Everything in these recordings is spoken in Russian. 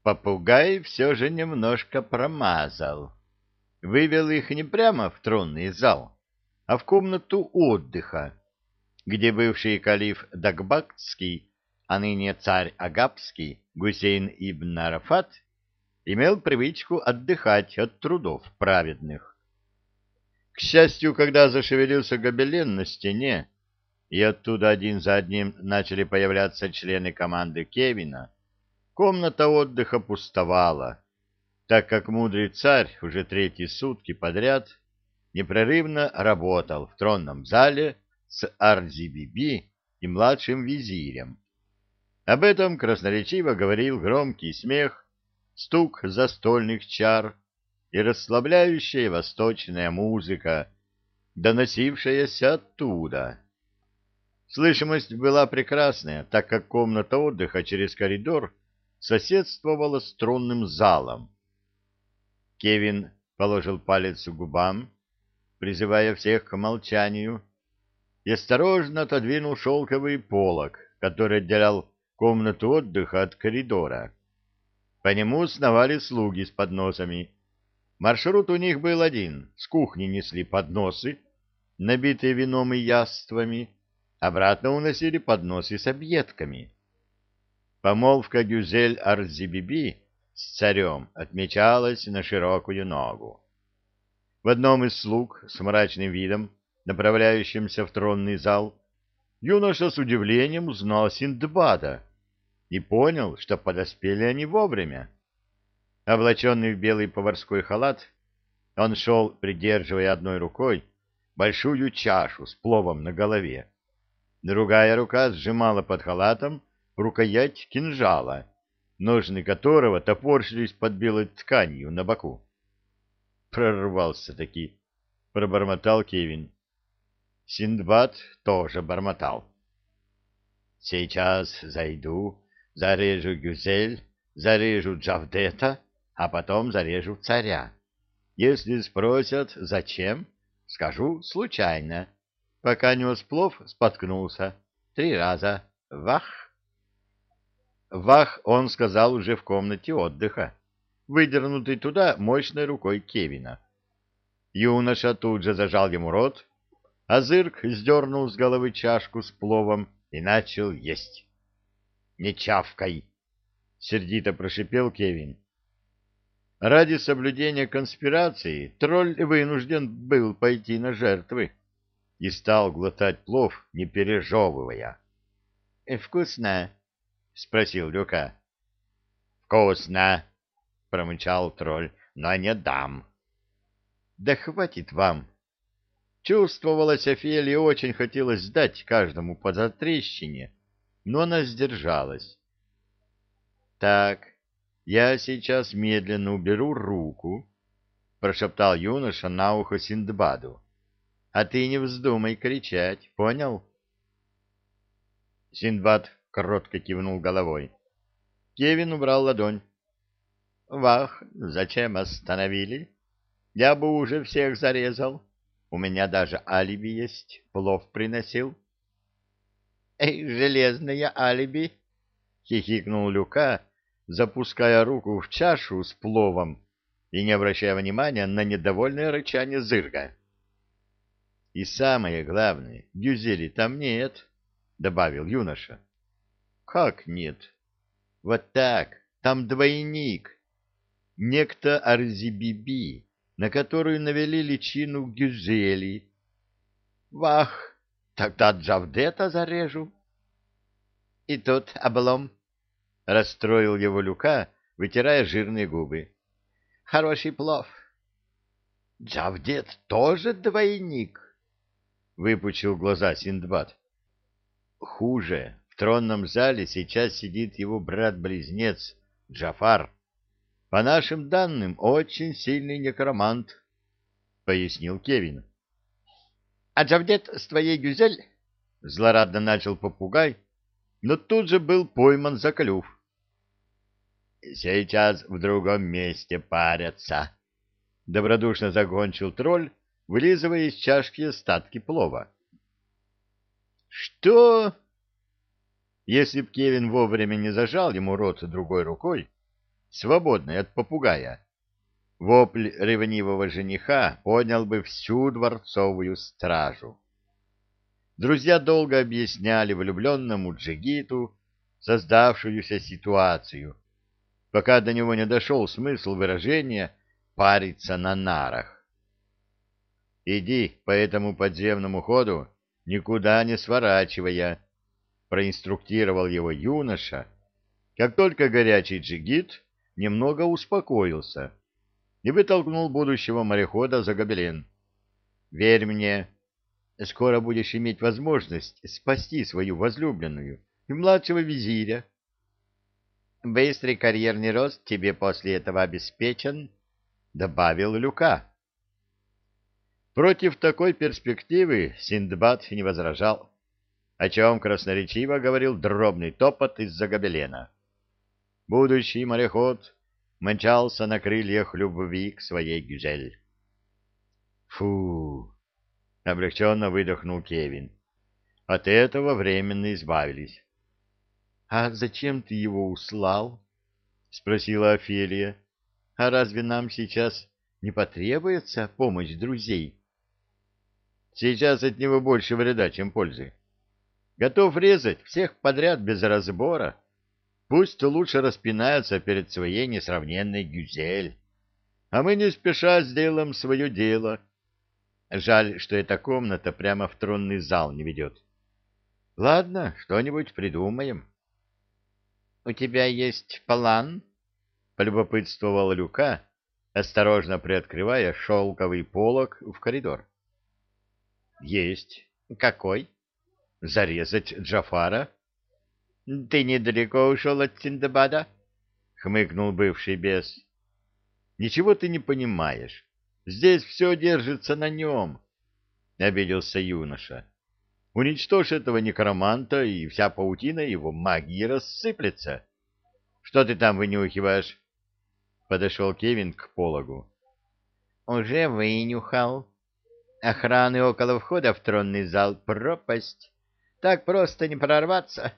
Попугай все же немножко промазал. Вывел их не прямо в тронный зал, а в комнату отдыха, где бывший калиф Дагбатский, а ныне царь Агапский Гусейн ибн Арафат имел привычку отдыхать от трудов праведных. К счастью, когда зашевелился гобелен на стене, и оттуда один за одним начали появляться члены команды Кевина, комната отдыха пустовала, так как мудрый царь уже третьи сутки подряд непрерывно работал в тронном зале с Арзи-биби и младшим визирем. Об этом красноречиво говорил громкий смех, стук застольных чар и расслабляющая восточная музыка, доносившаяся оттуда. Слышимость была прекрасная, так как комната отдыха через коридор соседствовала с тронным залом. Кевин положил палец к губам, призывая всех к молчанию, и осторожно отодвинул шелковый полог, который отделял комнату отдыха от коридора. По нему сновали слуги с подносами. Маршрут у них был один: с кухни несли подносы, набитые вином и яствами, обратно уносили подносы с объедками. Помолвка Гюзель Арзи-биби с царем отмечалась на широкую ногу. В одном из слуг с мрачным видом, направляющимся в тронный зал, юноша с удивлением узнал Синдбада и понял, что подоспели они вовремя. Облаченный в белый поварской халат, он шел, придерживая одной рукой большую чашу с пловом на голове. Другая рука сжимала под халатом рукоять кинжала, ножны которого топорщились под белой тканью на боку. «Прорвался-таки», — пробормотал Кевин. Синдбад тоже бормотал. «Сейчас зайду, зарежу Гюзель, зарежу Джавдета, а потом зарежу царя. Если спросят, зачем, скажу случайно. Пока нес плов, споткнулся. 3 раза. Вах!» Вах он сказал уже в комнате отдыха, выдернутый туда мощной рукой Кевина. Юноша тут же зажал ему рот, а Зырк сдернул с головы чашку с пловом и начал есть. «Не чавкай!» — сердито прошипел Кевин. Ради соблюдения конспирации тролль вынужден был пойти на жертвы и стал глотать плов, не пережевывая. «Вкусно?» — спросил Люка. «Вкусно!» — промычал тролль, — «но не дам». «Да хватит вам!» Чувствовалось, Офелии очень хотелось сдать каждому по затрещине, но она сдержалась. «Так, я сейчас медленно уберу руку», — прошептал юноша на ухо Синдбаду. «А ты не вздумай кричать, понял?» Синдбад кротко кивнул головой. Кевин убрал ладонь. «Вах, зачем остановили? Я бы уже всех зарезал. У меня даже алиби есть, плов приносил». «Эй, железное алиби!» — хихикнул Люка, запуская руку в чашу с пловом и не обращая внимания на недовольное рычание Зырга. «И самое главное, Гюзели там нет», — добавил юноша. «Как нет? Вот так, там двойник. Некто Арзи-биби, на которую навели личину Гюзели. Вах, тогда Джавдета зарежу». «И тут облом», — расстроил его Люка, вытирая жирные губы. «Хороший плов». «Джавдет тоже двойник?» — выпучил глаза Синдбад. «Хуже. В тронном зале сейчас сидит его брат-близнец Джафар. По нашим данным, очень сильный некромант», — пояснил Кевин. «А Джавдет с твоей Гюзель?» — злорадно начал попугай, но тут же был пойман за клюв. «Сейчас в другом месте парятся», — добродушно закончил тролль, вылизывая из чашки остатки плова. «Что?» Если б Кевин вовремя не зажал ему рот другой рукой, свободной от попугая, вопль ревнивого жениха поднял бы всю дворцовую стражу. Друзья долго объясняли влюбленному джигиту создавшуюся ситуацию, пока до него не дошел смысл выражения «париться на нарах». «Иди по этому подземному ходу, никуда не сворачивая», — проинструктировал его юноша, как только горячий джигит немного успокоился и вытолкнул будущего морехода за гобелен. «Верь мне, скоро будешь иметь возможность спасти свою возлюбленную и младшего визиря. Быстрый карьерный рост тебе после этого обеспечен», — добавил Люка. Против такой перспективы Синдбад не возражал, о чем красноречиво говорил дробный топот из-за гобелена. Будущий мореход мчался на крыльях любви к своей Гюзель. «Фу!» — облегченно выдохнул Кевин. «От этого временно избавились». «А зачем ты его услал?» — спросила Офелия. «А разве нам сейчас не потребуется помощь друзей?» «Сейчас от него больше вреда, чем пользы. Готов резать всех подряд без разбора. Пусть лучше распинается перед своей несравненной Гюзель. А мы не спеша сделаем свое дело. Жаль, что эта комната прямо в тронный зал не ведет. Ладно, что-нибудь придумаем». «У тебя есть план?» — полюбопытствовал Люка, осторожно приоткрывая шелковый полог в коридор. «Есть. Какой? Зарезать Джафара?» «Ты недалеко ушел от Синдбада?» — хмыкнул бывший бес. «Ничего ты не понимаешь. Здесь все держится на нем», — обиделся юноша. «Уничтожь этого некроманта, и вся паутина его магии рассыплется. Что ты там вынюхиваешь?» Подошел Кевин к пологу. «Уже вынюхал. Охраны около входа в тронный зал пропасть. Так просто не прорваться».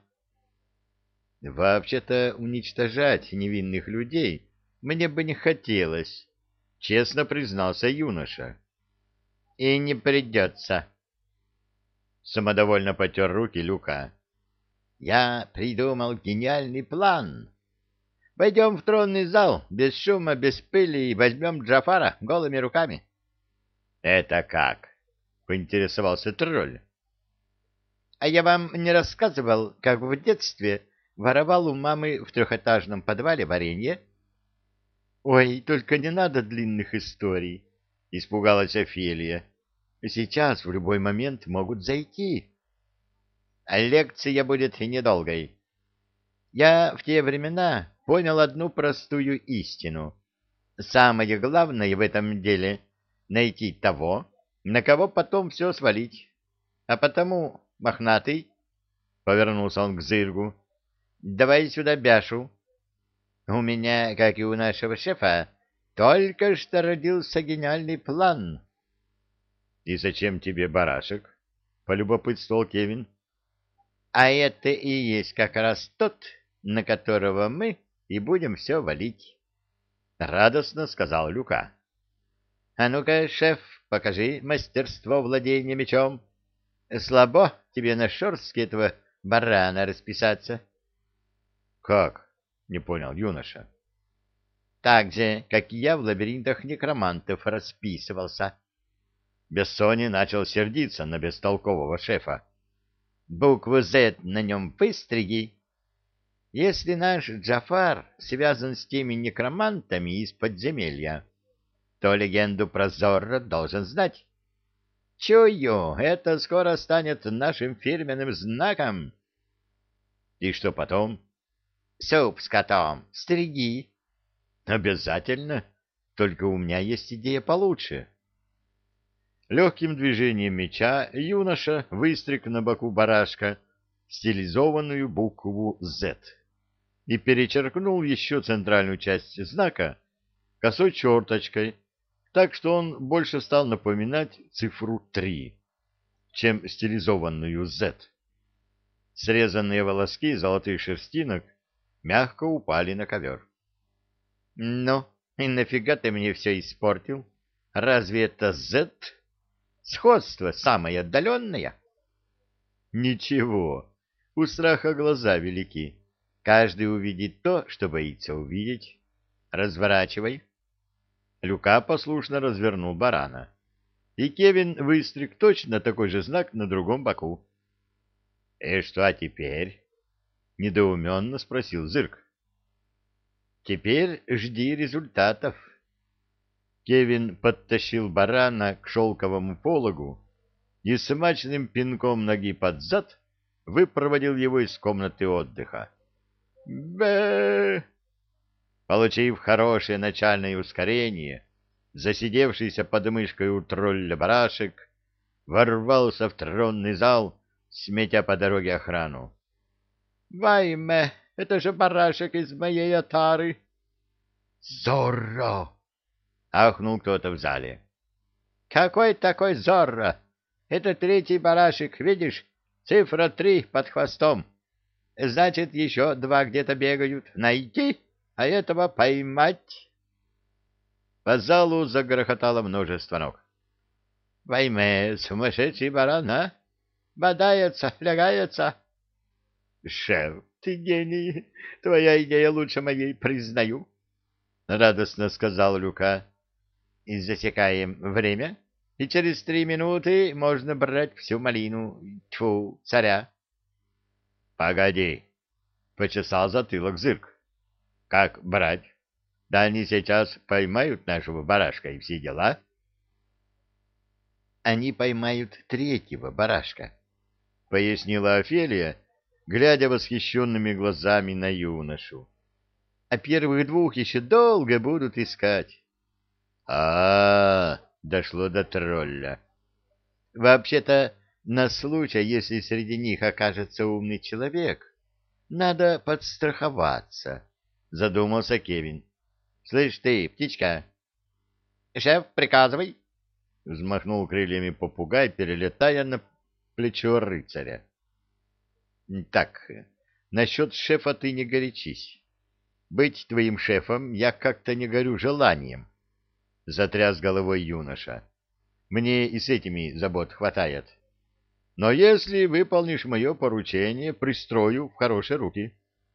«Вообще-то уничтожать невинных людей мне бы не хотелось», — честно признался юноша. «И не придется». Самодовольно потер руки Люка. «Я придумал гениальный план. Пойдем в тронный зал, без шума, без пыли, и возьмем Джафара голыми руками». «Это как?» — поинтересовался тролль. «А я вам не рассказывал, как в детстве воровал у мамы в трехэтажном подвале варенье?» «Ой, только не надо длинных историй», — испугалась Офелия. «Сейчас в любой момент могут зайти». «А лекция будет недолгой. Я в те времена понял одну простую истину. Самое главное в этом деле — найти того, на кого потом все свалить. А потому, мохнатый, — повернулся он к Зыргу, — давай сюда Бяшу. У меня, как и у нашего шефа, только что родился гениальный план». «И зачем тебе барашек?» — полюбопытствовал Кевин. «А это и есть как раз тот, на которого мы и будем все валить», — радостно сказал Люка. «А ну-ка, шеф, покажи мастерство владения мечом. Слабо тебе на шорстке этого барана расписаться». «Как?» — не понял юноша. «Так же, как я в лабиринтах некромантов расписывался». Бессони начал сердиться на бестолкового шефа. «Букву «З» на нем выстриги. Если наш Джафар связан с теми некромантами из подземелья, то легенду про Зорро должен знать. Чую, это скоро станет нашим фирменным знаком». «И что потом?» «Суп с котом. Стриги». «Обязательно. Только у меня есть идея получше». Легким движением меча юноша выстриг на боку барашка стилизованную букву «З» и перечеркнул еще центральную часть знака косой черточкой, так что он больше стал напоминать цифру 3, чем стилизованную «Z». Срезанные волоски золотых шерстинок мягко упали на ковер. Ну, и нафига ты мне все испортил? Разве это Z? Сходство самое отдаленное? Ничего, у страха глаза велики. Каждый увидит то, что боится увидеть. Разворачивай. Люка послушно развернул барана. И Кевин выстриг точно такой же знак на другом боку. — И что теперь? — недоуменно спросил Зырк. — Теперь жди результатов. Кевин подтащил барана к шелковому пологу и смачным пинком ноги под зад выпроводил его из комнаты отдыха. Бэ! Получив хорошее начальное ускорение, засидевшийся под мышкой у тролля барашек ворвался в тронный зал, сметя по дороге охрану. — Вайме, это же барашек из моей отары! — Зорро! — ахнул кто-то в зале. — Какой такой Зорро? Это третий барашек, видишь? Цифра 3 под хвостом. Значит, еще 2 где-то бегают. Найти, а этого поймать. По залу загрохотало множество ног. — Войме, сумасшедший баран, а? Бодается, лягается. — Шеф, ты гений. Твоя идея лучше моей, признаю. — радостно сказал Люка. — И засекаем время, и через 3 минуты можно брать всю малину. Тьфу, царя. — Погоди, — почесал затылок Зырк. — Как брать? Да они сейчас поймают нашего барашка и все дела. — Они поймают третьего барашка, — пояснила Офелия, глядя восхищенными глазами на юношу. — А первых 2 еще долго будут искать. — дошло до тролля. — Вообще-то, на случай, если среди них окажется умный человек, надо подстраховаться, — задумался Кевин. — Слышь ты, птичка. — Шеф, приказывай, — взмахнул крыльями попугай, перелетая на плечо рыцаря. — Так, насчет шефа ты не горячись. Быть твоим шефом я как-то не горю желанием, — затряс головой юноша. — Мне и с этими забот хватает. Но если выполнишь мое поручение, пристрою в хорошие руки.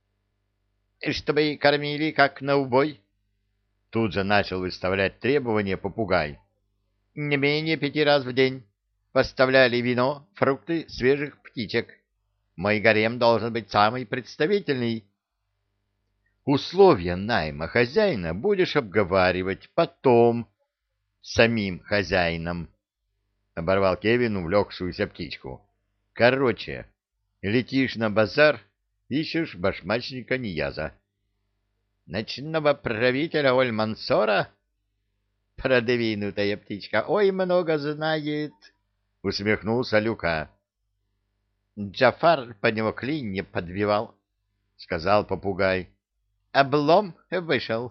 — Чтобы кормили как на убой? Тут же начал выставлять требования попугай. — Не менее 5 раз в день. Поставляли вино, фрукты, свежих птичек. Мой гарем должен быть самый представительный. Условия найма хозяина будешь обговаривать потом с самим хозяином, — оборвал Кевин увлекшуюся птичку. — Короче, летишь на базар, ищешь башмачника Нияза. — Ночного правителя Оль-Мансора? — Продвинутая птичка, ой, много знает, — усмехнулся Люка. — Джафар по него клинья подбивал, — сказал попугай. — Облом вышел.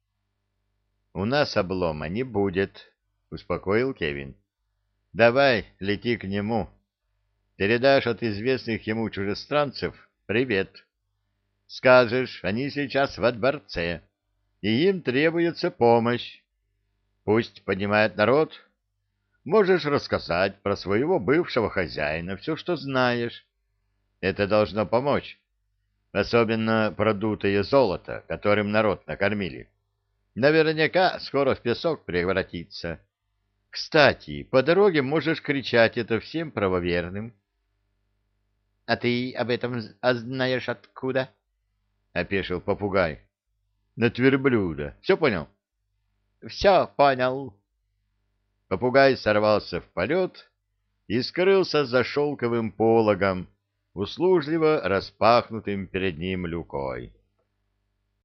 — У нас облома не будет, — успокоил Кевин. — Давай, лети к нему. Передашь от известных ему чужестранцев привет. Скажешь, они сейчас во дворце, и им требуется помощь. Пусть поднимает народ. Можешь рассказать про своего бывшего хозяина все, что знаешь. Это должно помочь. Особенно продутое золото, которым народ накормили. Наверняка скоро в песок превратится. Кстати, по дороге можешь кричать это всем правоверным. — А ты об этом знаешь откуда? — опешил попугай. — На верблюда. Все понял? — Все понял. Попугай сорвался в полет и скрылся за шелковым пологом, услужливо распахнутым перед ним люкой.